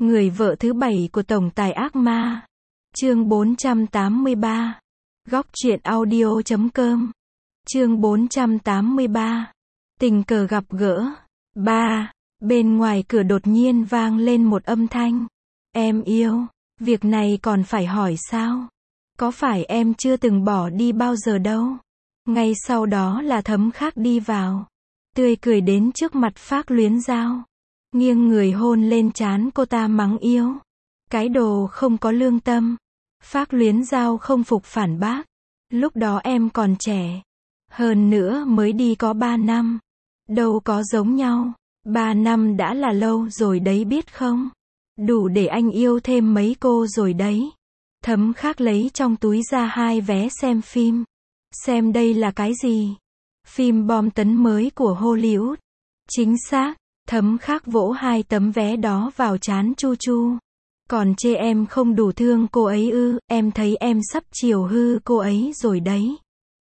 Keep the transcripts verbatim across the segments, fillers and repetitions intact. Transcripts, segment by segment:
Người vợ thứ bảy của tổng tài ác ma. Chương bốn trăm tám mươi ba. Góc truyện audio chấm com. Chương bốn trăm tám mươi ba. Tình cờ gặp gỡ. Ba. Bên ngoài cửa đột nhiên vang lên một âm thanh. Em yêu, việc này còn phải hỏi sao? Có phải em chưa từng bỏ đi bao giờ đâu? Ngay sau đó là Thấm Khác đi vào. Tươi cười đến trước mặt Phác Luyến Giao. Nghiêng người hôn lên trán cô ta mắng yêu. Cái đồ không có lương tâm. Phác Luyến Giao không phục phản bác. Lúc đó em còn trẻ. Hơn nữa mới đi có ba năm. Đâu có giống nhau. Ba năm đã là lâu rồi đấy biết không? Đủ để anh yêu thêm mấy cô rồi đấy. Thấm Khác lấy trong túi ra hai vé xem phim. Xem đây là cái gì? Phim bom tấn mới của Hollywood. Chính xác. Thấm Khác vỗ hai tấm vé đó vào trán Chu Chu. Còn chê em không đủ thương cô ấy ư? Em thấy em sắp chiều hư cô ấy rồi đấy.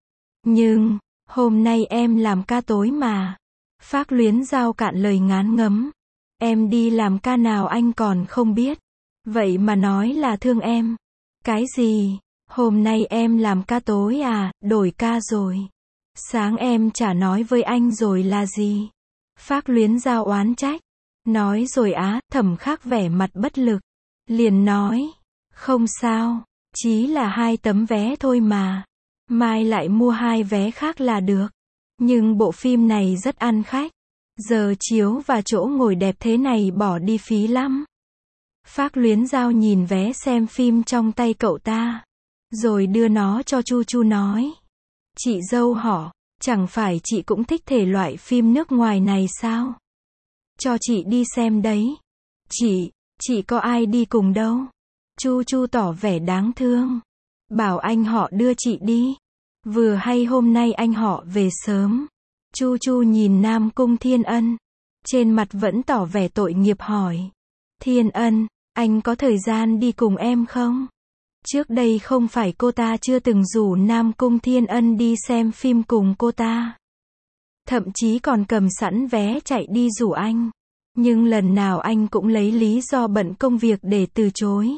Nhưng, hôm nay em làm ca tối mà. Phác Luyến Giao cạn lời ngán ngấm. Em đi làm ca nào anh còn không biết. Vậy mà nói là thương em. Cái gì? Hôm nay em làm ca tối à? Đổi ca rồi. Sáng em chả nói với anh rồi là gì? Phác Luyến Giao oán trách. Nói rồi á. Thẩm Khác vẻ mặt bất lực. Liền nói. Không sao. Chỉ là hai tấm vé thôi mà. Mai lại mua hai vé khác là được. Nhưng bộ phim này rất ăn khách. Giờ chiếu và chỗ ngồi đẹp thế này bỏ đi phí lắm. Phác Luyến Giao nhìn vé xem phim trong tay cậu ta. Rồi đưa nó cho Chu Chu nói. Chị dâu họ, chẳng phải chị cũng thích thể loại phim nước ngoài này sao? Cho chị đi xem đấy. Chị, chị có ai đi cùng đâu? Chu Chu tỏ vẻ đáng thương. Bảo anh họ đưa chị đi. Vừa hay hôm nay anh họ về sớm. Chu Chu nhìn Nam Cung Thiên Ân. Trên mặt vẫn tỏ vẻ tội nghiệp hỏi. Thiên Ân, anh có thời gian đi cùng em không? Trước đây không phải cô ta chưa từng rủ Nam Cung Thiên Ân đi xem phim cùng cô ta. Thậm chí còn cầm sẵn vé chạy đi rủ anh. Nhưng lần nào anh cũng lấy lý do bận công việc để từ chối.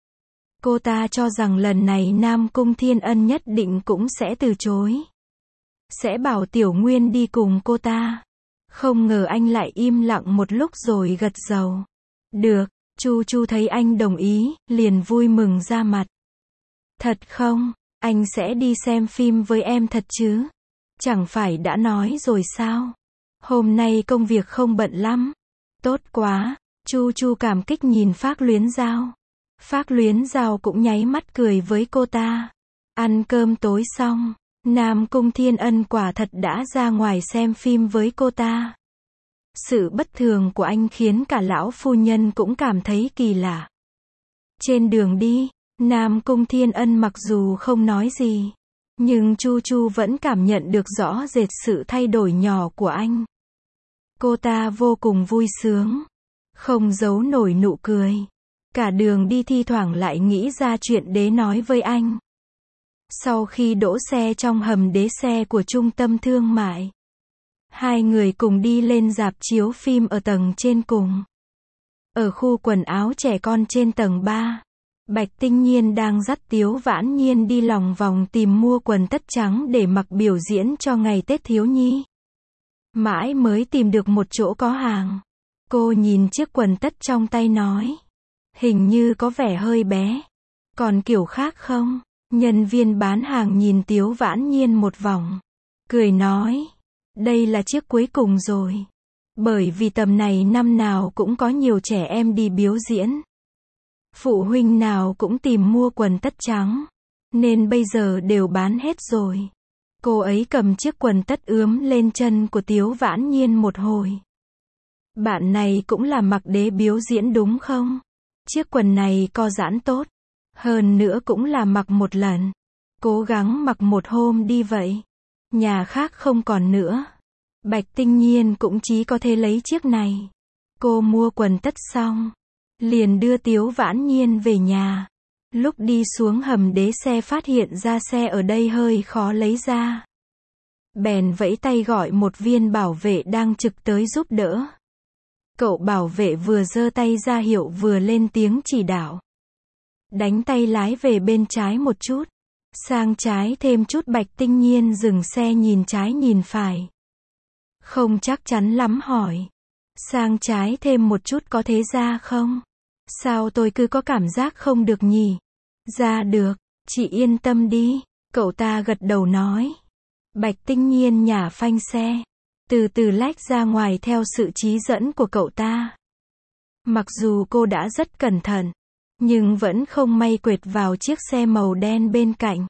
Cô ta cho rằng lần này Nam Cung Thiên Ân nhất định cũng sẽ từ chối. Sẽ bảo Tiểu Nguyên đi cùng cô ta. Không ngờ anh lại im lặng một lúc rồi gật đầu. Được, Chu Chu thấy anh đồng ý, liền vui mừng ra mặt. Thật không? Anh sẽ đi xem phim với em thật chứ? Chẳng phải đã nói rồi sao? Hôm nay công việc không bận lắm. Tốt quá. Chu Chu cảm kích nhìn Phác Luyến Giao. Phác Luyến Giao cũng nháy mắt cười với cô ta. Ăn cơm tối xong, Nam Cung Thiên Ân quả thật đã ra ngoài xem phim với cô ta. Sự bất thường của anh khiến cả lão phu nhân cũng cảm thấy kỳ lạ. Trên đường đi, Nam Cung Thiên Ân mặc dù không nói gì, nhưng Chu Chu vẫn cảm nhận được rõ rệt sự thay đổi nhỏ của anh. Cô ta vô cùng vui sướng, không giấu nổi nụ cười. Cả đường đi thi thoảng lại nghĩ ra chuyện đế nói với anh. Sau khi đỗ xe trong hầm đế xe của trung tâm thương mại, hai người cùng đi lên rạp chiếu phim ở tầng trên cùng. Ở khu quần áo trẻ con trên tầng ba, Bạch Tinh Nhiên đang dắt Tiếu Vãn Nhiên đi lòng vòng tìm mua quần tất trắng để mặc biểu diễn cho ngày Tết thiếu nhi. Mãi mới tìm được một chỗ có hàng. Cô nhìn chiếc quần tất trong tay nói. Hình như có vẻ hơi bé. Còn kiểu khác không? Nhân viên bán hàng nhìn Tiếu Vãn Nhiên một vòng. Cười nói. Đây là chiếc cuối cùng rồi. Bởi vì tầm này năm nào cũng có nhiều trẻ em đi biểu diễn. Phụ huynh nào cũng tìm mua quần tất trắng. Nên bây giờ đều bán hết rồi. Cô ấy cầm chiếc quần tất ướm lên chân của Tiếu Vãn Nhiên một hồi. Bạn này cũng là mặc đế biểu diễn đúng không? Chiếc quần này co giãn tốt. Hơn nữa cũng là mặc một lần. Cố gắng mặc một hôm đi vậy. Nhà khác không còn nữa. Bạch Tinh Nhiên cũng chỉ có thể lấy chiếc này. Cô mua quần tất xong, liền đưa Tiếu Vãn Nhiên về nhà. Lúc đi xuống hầm đế xe phát hiện ra xe ở đây hơi khó lấy ra. Bèn vẫy tay gọi một viên bảo vệ đang trực tới giúp đỡ. Cậu bảo vệ vừa giơ tay ra hiệu vừa lên tiếng chỉ đạo. Đánh tay lái về bên trái một chút. Sang trái thêm chút. Bạch Tinh Nhiên dừng xe nhìn trái nhìn phải. Không chắc chắn lắm hỏi. Sang trái thêm một chút có thế ra không? Sao tôi cứ có cảm giác không được nhỉ? Ra được, chị yên tâm đi. Cậu ta gật đầu nói. Bạch Tinh Nhiên nhả phanh xe. Từ từ lách ra ngoài theo sự chỉ dẫn của cậu ta. Mặc dù cô đã rất cẩn thận, nhưng vẫn không may quệt vào chiếc xe màu đen bên cạnh.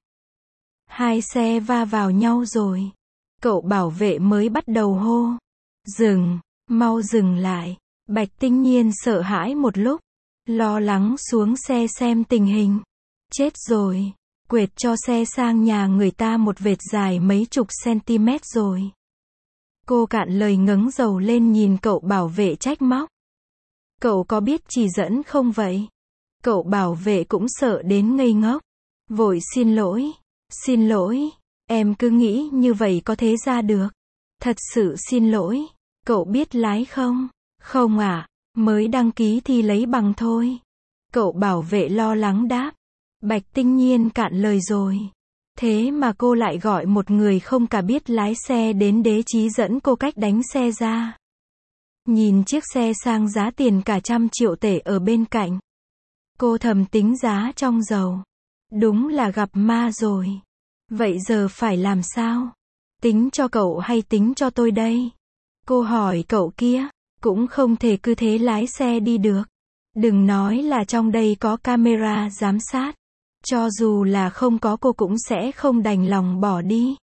Hai xe va vào nhau rồi. Cậu bảo vệ mới bắt đầu hô. Dừng, mau dừng lại. Bạch Tinh Nhiên sợ hãi một lúc. Lo lắng xuống xe xem tình hình. Chết rồi. Quệt cho xe sang nhà người ta một vệt dài mấy chục cm rồi. Cô cạn lời ngẩng đầu lên nhìn cậu bảo vệ trách móc. Cậu có biết chỉ dẫn không vậy? Cậu bảo vệ cũng sợ đến ngây ngốc. Vội xin lỗi. Xin lỗi. Em cứ nghĩ như vậy có thế ra được. Thật sự xin lỗi. Cậu biết lái không? Không ạ. À, mới đăng ký thi lấy bằng thôi. Cậu bảo vệ lo lắng đáp. Bạch Tinh Nhiên cạn lời rồi. Thế mà cô lại gọi một người không cả biết lái xe đến đế chí dẫn cô cách đánh xe ra. Nhìn chiếc xe sang giá tiền cả trăm triệu tệ ở bên cạnh. Cô thầm tính giá trong dầu. Đúng là gặp ma rồi. Vậy giờ phải làm sao? Tính cho cậu hay tính cho tôi đây? Cô hỏi cậu kia. Cũng không thể cứ thế lái xe đi được. Đừng nói là trong đây có camera giám sát. Cho dù là không có cô cũng sẽ không đành lòng bỏ đi.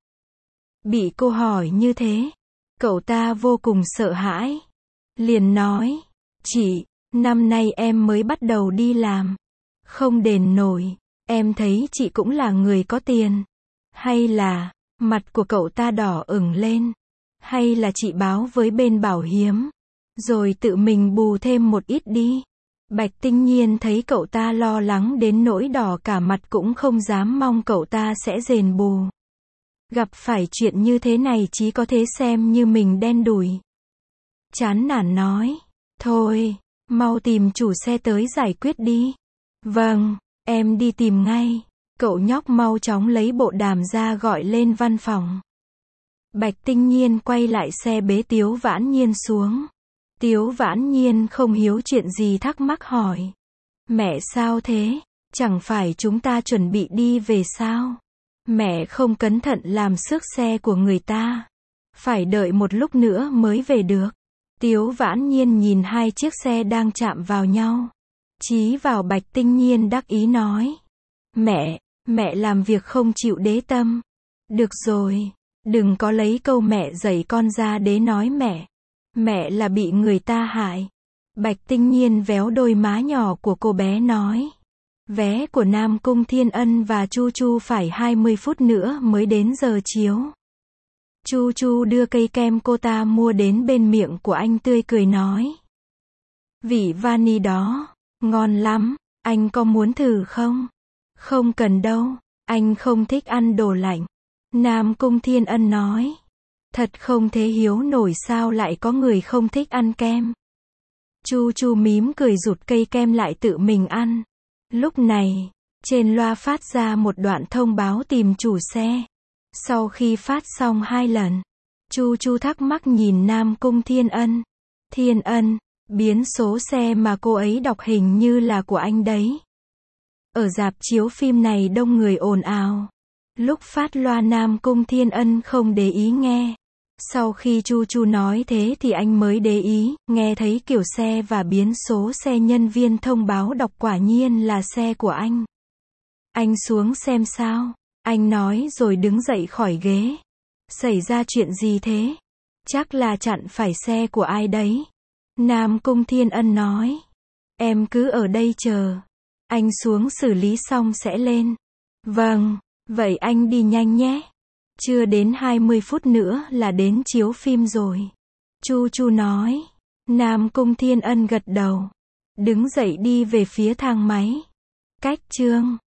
Bị cô hỏi như thế, cậu ta vô cùng sợ hãi. Liền nói, chị, năm nay em mới bắt đầu đi làm. Không đền nổi, em thấy chị cũng là người có tiền. Hay là, mặt của cậu ta đỏ ửng lên. Hay là chị báo với bên bảo hiểm. Rồi tự mình bù thêm một ít đi. Bạch Tinh Nhiên thấy cậu ta lo lắng đến nỗi đỏ cả mặt cũng không dám mong cậu ta sẽ đền bù. Gặp phải chuyện như thế này chỉ có thể xem như mình đen đủi. Chán nản nói. Thôi, mau tìm chủ xe tới giải quyết đi. Vâng, em đi tìm ngay. Cậu nhóc mau chóng lấy bộ đàm ra gọi lên văn phòng. Bạch Tinh Nhiên quay lại xe bế Tiếu Vãn Nhiên xuống. Tiếu Vãn Nhiên không hiếu chuyện gì thắc mắc hỏi. Mẹ sao thế? Chẳng phải chúng ta chuẩn bị đi về sao? Mẹ không cẩn thận làm xước xe của người ta. Phải đợi một lúc nữa mới về được. Tiếu Vãn Nhiên nhìn hai chiếc xe đang chạm vào nhau. Chí vào Bạch Tinh Nhiên đắc ý nói. Mẹ, mẹ làm việc không chịu đế tâm. Được rồi, đừng có lấy câu mẹ dạy con ra để nói mẹ. Mẹ là bị người ta hại. Bạch Tinh Nhiên véo đôi má nhỏ của cô bé nói. Vé của Nam Cung Thiên Ân và Chu Chu phải hai mươi phút nữa mới đến giờ chiếu. Chu Chu đưa cây kem cô ta mua đến bên miệng của anh tươi cười nói. Vị vani đó, ngon lắm, anh có muốn thử không? Không cần đâu, anh không thích ăn đồ lạnh. Nam Cung Thiên Ân nói. Thật không thể hiếu nổi sao lại có người không thích ăn kem. Chu Chu mím cười rụt cây kem lại tự mình ăn. Lúc này, trên loa phát ra một đoạn thông báo tìm chủ xe. Sau khi phát xong hai lần, Chu Chu thắc mắc nhìn Nam Cung Thiên Ân. Thiên Ân, biến số xe mà cô ấy đọc hình như là của anh đấy. Ở rạp chiếu phim này đông người ồn ào. Lúc phát loa Nam Cung Thiên Ân không để ý nghe. Sau khi Chu Chu nói thế thì anh mới để ý, nghe thấy kiểu xe và biến số xe nhân viên thông báo đọc quả nhiên là xe của anh. Anh xuống xem sao, anh nói rồi đứng dậy khỏi ghế. Xảy ra chuyện gì thế? Chắc là chặn phải xe của ai đấy. Nam Cung Thiên Ân nói. Em cứ ở đây chờ. Anh xuống xử lý xong sẽ lên. Vâng, vậy anh đi nhanh nhé. Chưa đến hai mươi phút nữa là đến chiếu phim rồi. Chu Chu nói. Nam Cung Thiên Ân gật đầu. Đứng dậy đi về phía thang máy. Cách chương